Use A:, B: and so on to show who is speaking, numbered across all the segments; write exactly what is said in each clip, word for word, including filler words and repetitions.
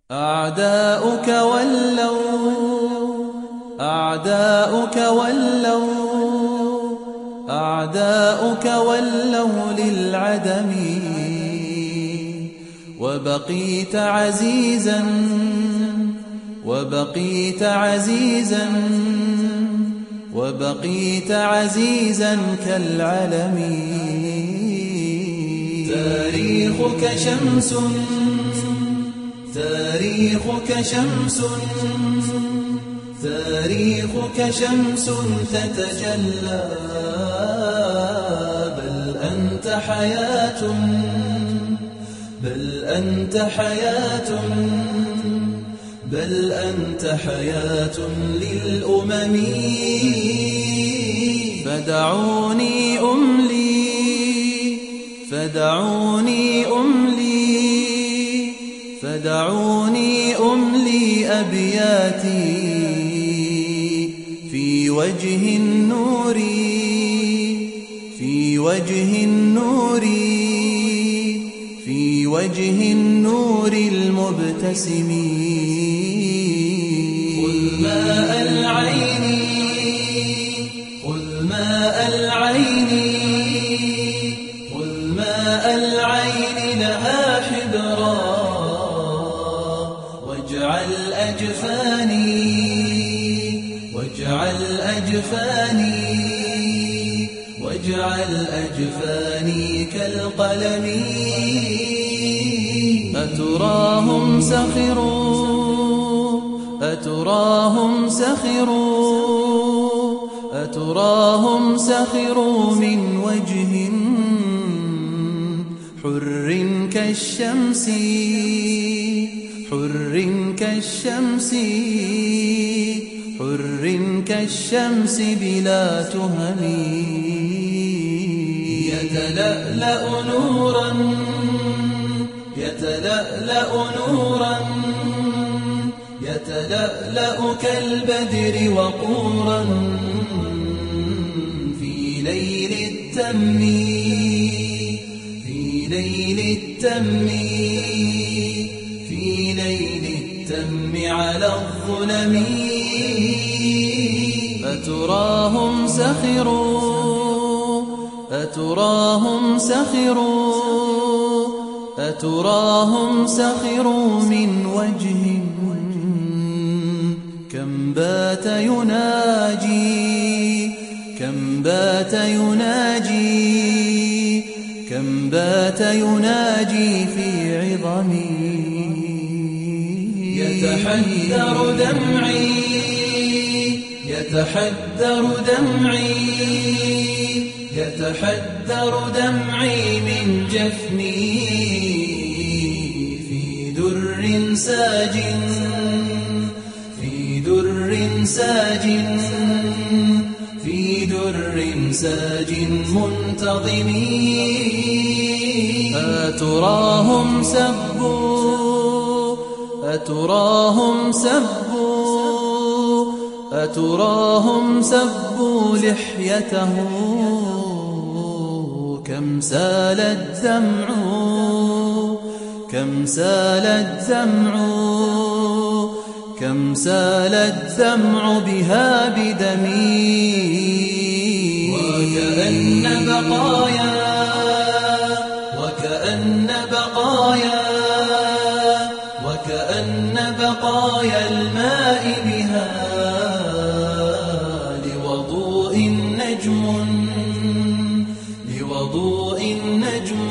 A: أعداؤك ولوا أعداؤك ولوا أعداؤك ولوا للعدم، وبقيت عزيزا وبقيت عزيزا وبقيت عزيزا كالعلم. تاريخك شمس تاريخك شمس تاريخك شمس تتجلى، بل أنت حياة بل أنت حياة بل أنت حياة للأمم. فدعوني أملي فدعوني أملي فدعوني أملي أبياتي في وجه النور في وجه النور في وجه النور المبتسم. خذ ماء العين خذ ماء العين خذ ماء العين لها حبرا، واجعل أجفاني واجعل أجفاني واجعل أجفاني كالقلم. أتراهم سخروا أتراهم سخروا أتراهم سخروا من وجه حر كالشمس حر كالشمس حر كالشمس بلا تهم. يتلألأ نورا يتلألأ نورا يتلألأ كالبدر وقورا في ليل التم في ليل التم في ليل التم على الظلم. أتراهم سخروا أتراهم سخروا أتراهم سخروا من وجه كم بات يناجي كم بات يناجي كم بات يناجي في عظمي. يتحدر دمعي يتحدر دمعي يتحدر دمعي من جفني في در ساج في در ساج في در ساج منتظم. أتراهم سبوا أتراهم سبوا أتراهم سبوا لحيته، كم سال الدمع كم سال الدمع كم سال الدمع بها بدمي. وكأن بقايا وكأن بقايا وكأن بقايا الماء بها لوضوء نجم لوضوء نجم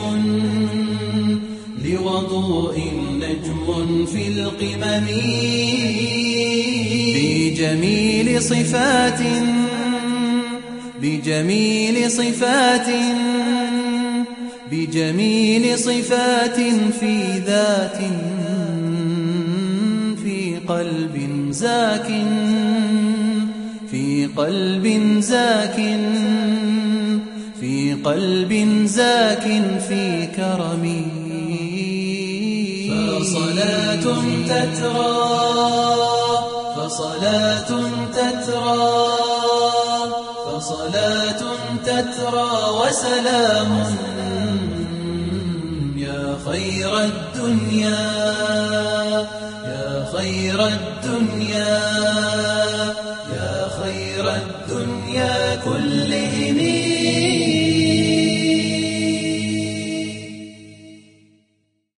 A: لوضوء نجم في القمم. بجميل صفات بجميل صفات بجميل صفات في ذات في قلب زاك في قلب زاك في قلب زاك في كرمي. فصلاة تترى فصلاة تترى فصلاة تترى وسلام يا خير الدنيا خير الدنيا يا خير الدنيا كلهم